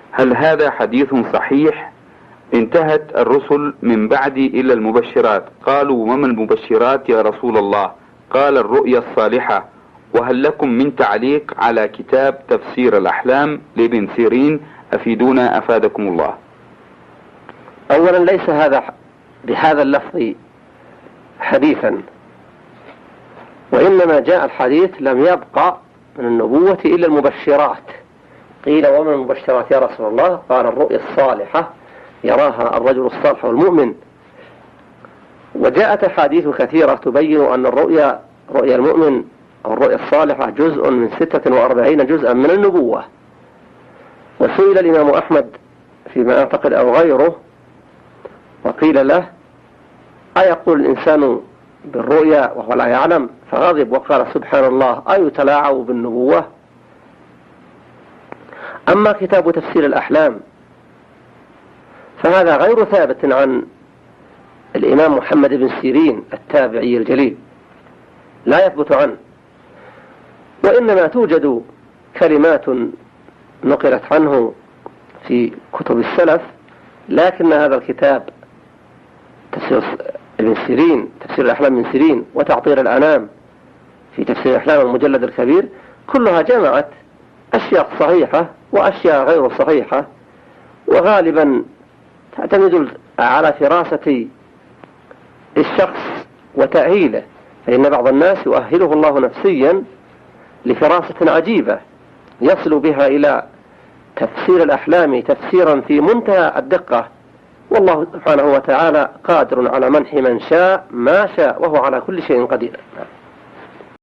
هل هذا حديث صحيح؟ انتهت الرسل من بعدي إلى المبشرات. قالوا وما المبشرات يا رسول الله؟ قال الرؤيا الصالحة. وهل لكم من تعليق على كتاب تفسير الأحلام لابن سيرين؟ أفيدونا أفادكم الله. أولا ليس هذا بهذا اللفظ حديثا، وإنما جاء الحديث لم يبقى من النبوة إلا المبشرات. قيل ومن المبشرات يا رسول الله؟ قال الرؤيا الصالحة يراها الرجل الصالح والمؤمن. وجاءت أحاديث كثيرة تبين أن رؤيا المؤمن أو الرؤيا الصالحة جزء من 46 جزءا من النبوة. وسئل الإمام أحمد فيما أعتقد أو غيره وقيل له أيقول الإنسان بالرؤيا وهو لا يعلم؟ فغضب وقال سبحان الله أيتلاعب بالنبوة؟ أما كتاب تفسير الأحلام فهذا غير ثابت عن الإمام محمد بن سيرين التابعي الجليل، لا يثبت عنه، وإنما توجد كلمات نقلت عنه في كتب السلف، لكن هذا الكتاب تفسير ابن سيرين تفسير الأحلام من سيرين وتعطير الأنام في تفسير الأحلام المجلد الكبير كلها جمعت أشياء صحيحة وأشياء غير صحيحة، وغالبا تعتمد على فراسة الشخص وتأهيله، فإن بعض الناس يؤهله الله نفسيا لفراسة عجيبة يصل بها إلى تفسير الأحلام تفسيرا في منتهى الدقة، والله سبحانه وتعالى قادر على منح من شاء ما شاء وهو على كل شيء قدير.